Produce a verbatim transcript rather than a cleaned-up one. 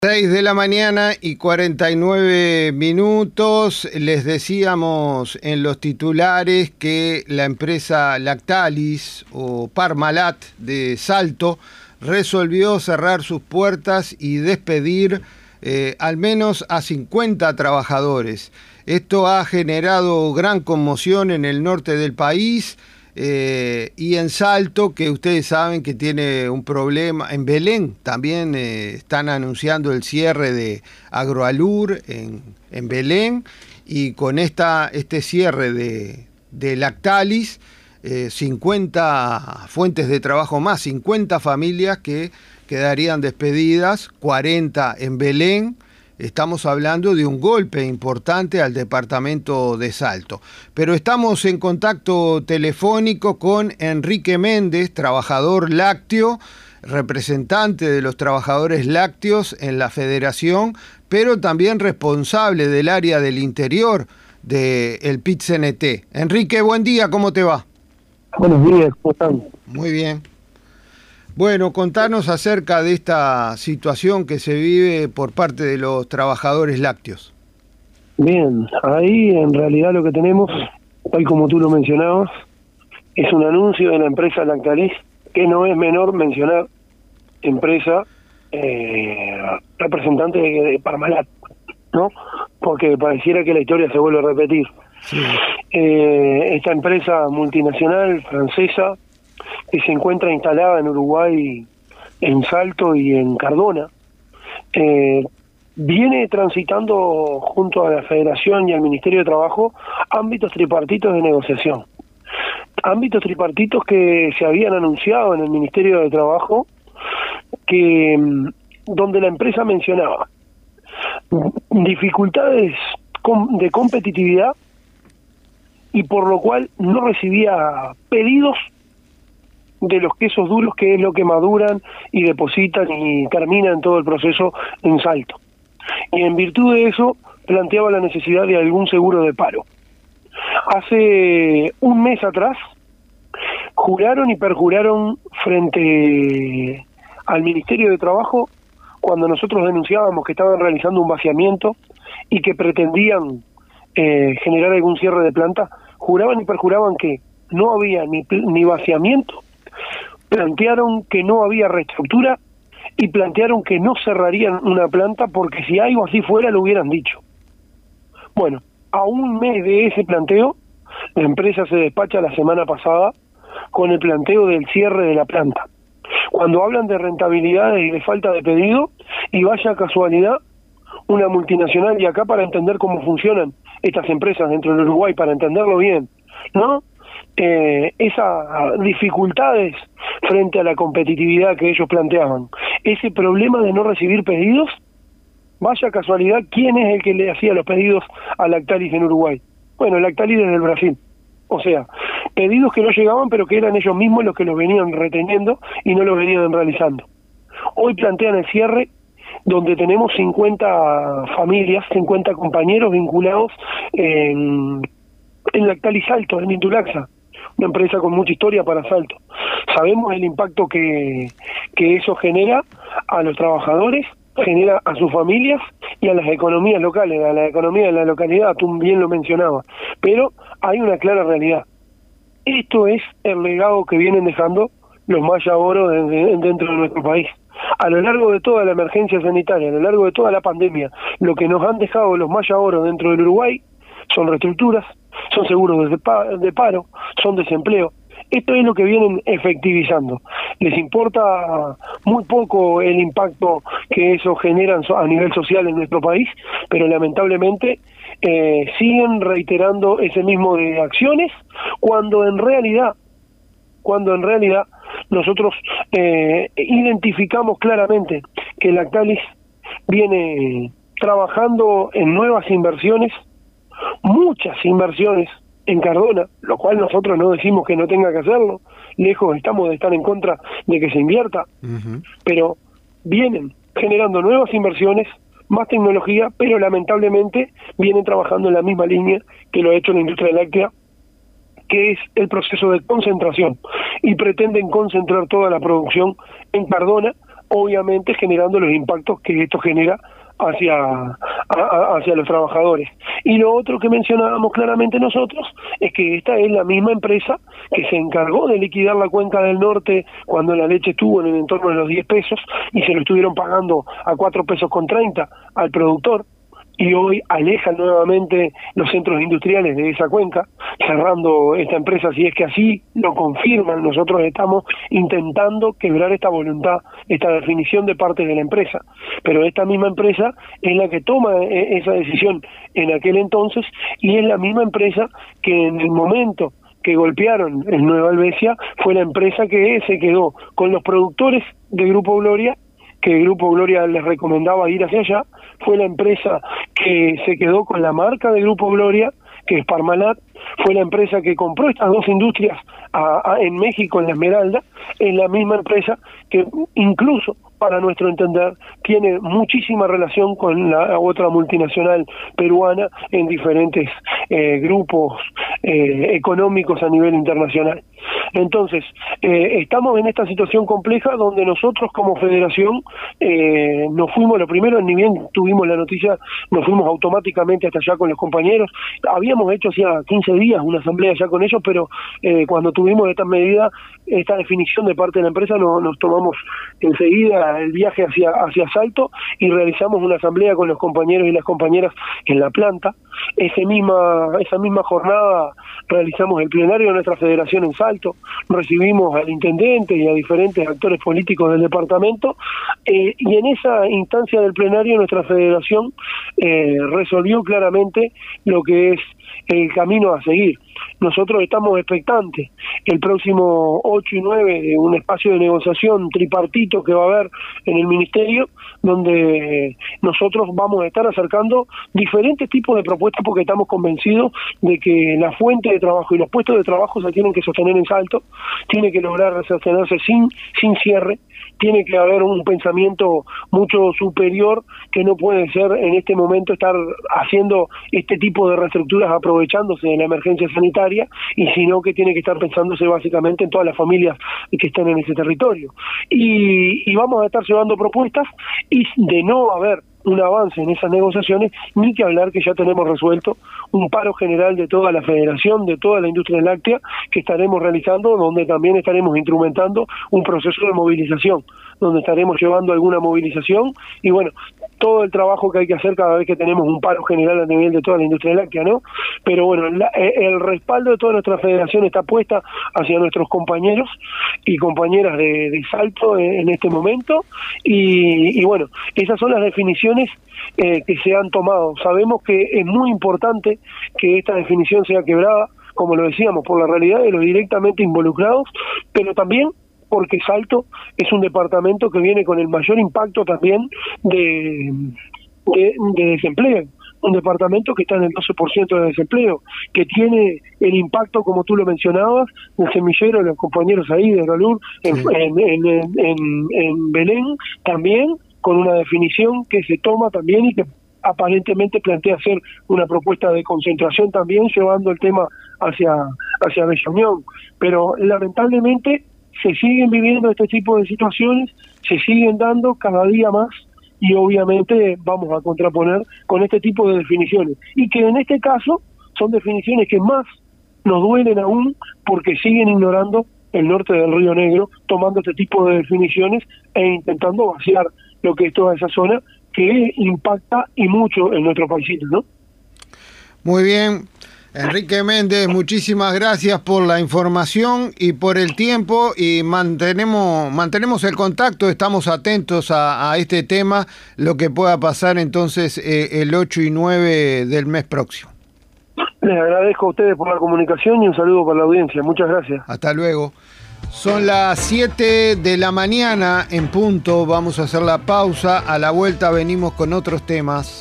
seis de la mañana y cuarenta y nueve minutos. Les decíamos en los titulares que la empresa Lactalis o Parmalat de Salto resolvió cerrar sus puertas y despedir eh, al menos a cincuenta trabajadores. Esto ha generado gran conmoción en el norte del país. Eh, y en Salto, que ustedes saben que tiene un problema, en Belén también eh, están anunciando el cierre de Agroalur en, en Belén, y con esta este cierre de, de Lactalis, eh, cincuenta fuentes de trabajo más, cincuenta familias que quedarían despedidas, cuarenta en Belén. Estamos hablando de un golpe importante al departamento de Salto. Pero estamos en contacto telefónico con Enrique Méndez, trabajador lácteo, representante de los trabajadores lácteos en la federación, pero también responsable del área del interior del P I T C N T. Enrique, buen día, ¿cómo te va? Buenos días, ¿cómo están? Muy bien. Bueno, contanos acerca de esta situación que se vive por parte de los trabajadores lácteos. Bien, ahí en realidad lo que tenemos, tal como tú lo mencionabas, es un anuncio de la empresa Lactalis, que no es menor mencionar empresa eh, representante de, de Parmalat, ¿no? Porque pareciera que la historia se vuelve a repetir. Sí. Eh, esta empresa multinacional francesa, que se encuentra instalada en Uruguay, en Salto y en Cardona, eh, viene transitando junto a la Federación y al Ministerio de Trabajo ámbitos tripartitos de negociación. Ámbitos tripartitos que se habían anunciado en el Ministerio de Trabajo, que donde la empresa mencionaba dificultades de competitividad y por lo cual no recibía pedidos de los quesos duros, que es lo que maduran y depositan y terminan todo el proceso en Salto. Y en virtud de eso planteaba la necesidad de algún seguro de paro. Hace un mes atrás juraron y perjuraron frente al Ministerio de Trabajo, cuando nosotros denunciábamos que estaban realizando un vaciamiento y que pretendían eh, generar algún cierre de planta, juraban y perjuraban que no había ni, ni vaciamiento, plantearon que no había reestructura y plantearon que no cerrarían una planta porque si algo así fuera lo hubieran dicho. Bueno, a un mes de ese planteo, la empresa se despacha la semana pasada con el planteo del cierre de la planta. Cuando hablan de rentabilidad y de falta de pedido, y vaya casualidad, una multinacional, y acá para entender cómo funcionan estas empresas dentro del Uruguay, para entenderlo bien, ¿no? Eh, esas dificultades frente a la competitividad que ellos planteaban, ese problema de no recibir pedidos, vaya casualidad, ¿quién es el que le hacía los pedidos a Lactalis en Uruguay? Bueno, Lactalis desde el Brasil. O sea, pedidos que no llegaban, pero que eran ellos mismos los que los venían reteniendo y no los venían realizando. Hoy plantean el cierre, donde tenemos cincuenta familias, cincuenta compañeros vinculados en, en Lactalis Salto, en Intulaxa, una empresa con mucha historia para Salto. Sabemos el impacto que, que eso genera a los trabajadores, genera a sus familias y a las economías locales, a la economía de la localidad, tú bien lo mencionabas. Pero hay una clara realidad. Esto es el legado que vienen dejando los Maya Oro dentro de nuestro país. A lo largo de toda la emergencia sanitaria, a lo largo de toda la pandemia, lo que nos han dejado los Maya Oro dentro del Uruguay son reestructuras, son seguros de paro, son desempleo. Esto es lo que vienen efectivizando. Les importa muy poco el impacto que eso genera a nivel social en nuestro país, pero lamentablemente eh, siguen reiterando ese mismo de acciones, cuando en realidad, cuando en realidad nosotros eh, identificamos claramente que Lactalis viene trabajando en nuevas inversiones, muchas inversiones en Cardona, lo cual nosotros no decimos que no tenga que hacerlo, lejos estamos de estar en contra de que se invierta, uh-huh. Pero vienen generando nuevas inversiones, más tecnología, pero lamentablemente vienen trabajando en la misma línea que lo ha hecho la industria láctea, que es el proceso de concentración, y pretenden concentrar toda la producción en Cardona, obviamente generando los impactos que esto genera hacia, a, a, hacia los trabajadores. Y lo otro que mencionábamos claramente nosotros es que esta es la misma empresa que se encargó de liquidar la cuenca del norte cuando la leche estuvo en el entorno de los diez pesos y se lo estuvieron pagando a cuatro pesos con treinta al productor, y hoy alejan nuevamente los centros industriales de esa cuenca, cerrando esta empresa. Si es que así lo confirman, nosotros estamos intentando quebrar esta voluntad, esta definición de parte de la empresa, pero esta misma empresa es la que toma esa decisión en aquel entonces, y es la misma empresa que en el momento que golpearon en Nueva Helvecia fue la empresa que se quedó con los productores de Grupo Gloria, que el Grupo Gloria les recomendaba ir hacia allá, fue la empresa que se quedó con la marca de Grupo Gloria, que es Parmalat, fue la empresa que compró estas dos industrias a, a, en México, en La Esmeralda, es la misma empresa que incluso, para nuestro entender, tiene muchísima relación con la otra multinacional peruana en diferentes eh, grupos eh, económicos a nivel internacional. Entonces, eh, estamos en esta situación compleja donde nosotros como federación eh, nos fuimos, lo primero, ni bien tuvimos la noticia, nos fuimos automáticamente hasta allá con los compañeros. Habíamos hecho hacía quince días una asamblea ya con ellos, pero eh, cuando tuvimos esta medida, esta definición de parte de la empresa, no, nos tomamos enseguida el viaje hacia, hacia Salto y realizamos una asamblea con los compañeros y las compañeras en la planta. Ese misma, esa misma jornada realizamos el plenario de nuestra federación en Salto, recibimos al intendente y a diferentes actores políticos del departamento, eh, y en esa instancia del plenario nuestra federación eh, resolvió claramente lo que es el camino a seguir. Nosotros estamos expectantes el próximo ocho y nueve de un espacio de negociación tripartito que va a haber en el ministerio, donde nosotros vamos a estar acercando diferentes tipos de propuestas, porque estamos convencidos de que la fuente de trabajo y los puestos de trabajo se tienen que sostener en Salto, tiene que lograr sostenerse sin, sin cierre, tiene que haber un pensamiento mucho superior, que no puede ser en este momento estar haciendo este tipo de reestructuras aprovechándose de la emergencia sanitaria, y sino que tiene que estar pensándose básicamente en todas las familias que están en ese territorio. Y, y vamos a estar llevando propuestas, y de no haber un avance en esas negociaciones, ni que hablar que ya tenemos resuelto un paro general de toda la federación, de toda la industria láctea, que estaremos realizando, donde también estaremos instrumentando un proceso de movilización, donde estaremos llevando alguna movilización, y bueno, todo el trabajo que hay que hacer cada vez que tenemos un paro general a nivel de toda la industria láctea, ¿no? Pero bueno, la, el respaldo de toda nuestra federación está puesta hacia nuestros compañeros y compañeras de, de Salto en, en este momento, y, y bueno, esas son las definiciones eh, que se han tomado. Sabemos que es muy importante que esta definición sea quebrada, como lo decíamos, por la realidad de los directamente involucrados, pero también porque Salto es un departamento que viene con el mayor impacto también de, de, de desempleo, un departamento que está en el doce por ciento de desempleo, que tiene el impacto, como tú lo mencionabas, del semillero de los compañeros ahí de Galur, en, sí. en, en, en, en Belén, también con una definición que se toma también y que aparentemente plantea hacer una propuesta de concentración también, llevando el tema hacia, hacia Bella Unión. Pero lamentablemente se siguen viviendo este tipo de situaciones, se siguen dando cada día más, y obviamente vamos a contraponer con este tipo de definiciones, y que en este caso son definiciones que más nos duelen aún, porque siguen ignorando el norte del Río Negro, tomando este tipo de definiciones e intentando vaciar lo que es toda esa zona que impacta y mucho en nuestro paisito, ¿no? Muy bien. Enrique Méndez, muchísimas gracias por la información y por el tiempo, y mantenemos mantenemos el contacto, estamos atentos a, a este tema, lo que pueda pasar entonces eh, el ocho y nueve del mes próximo. Les agradezco a ustedes por la comunicación y un saludo para la audiencia. Muchas gracias. Hasta luego. Son las siete de la mañana en punto, vamos a hacer la pausa, a la vuelta venimos con otros temas.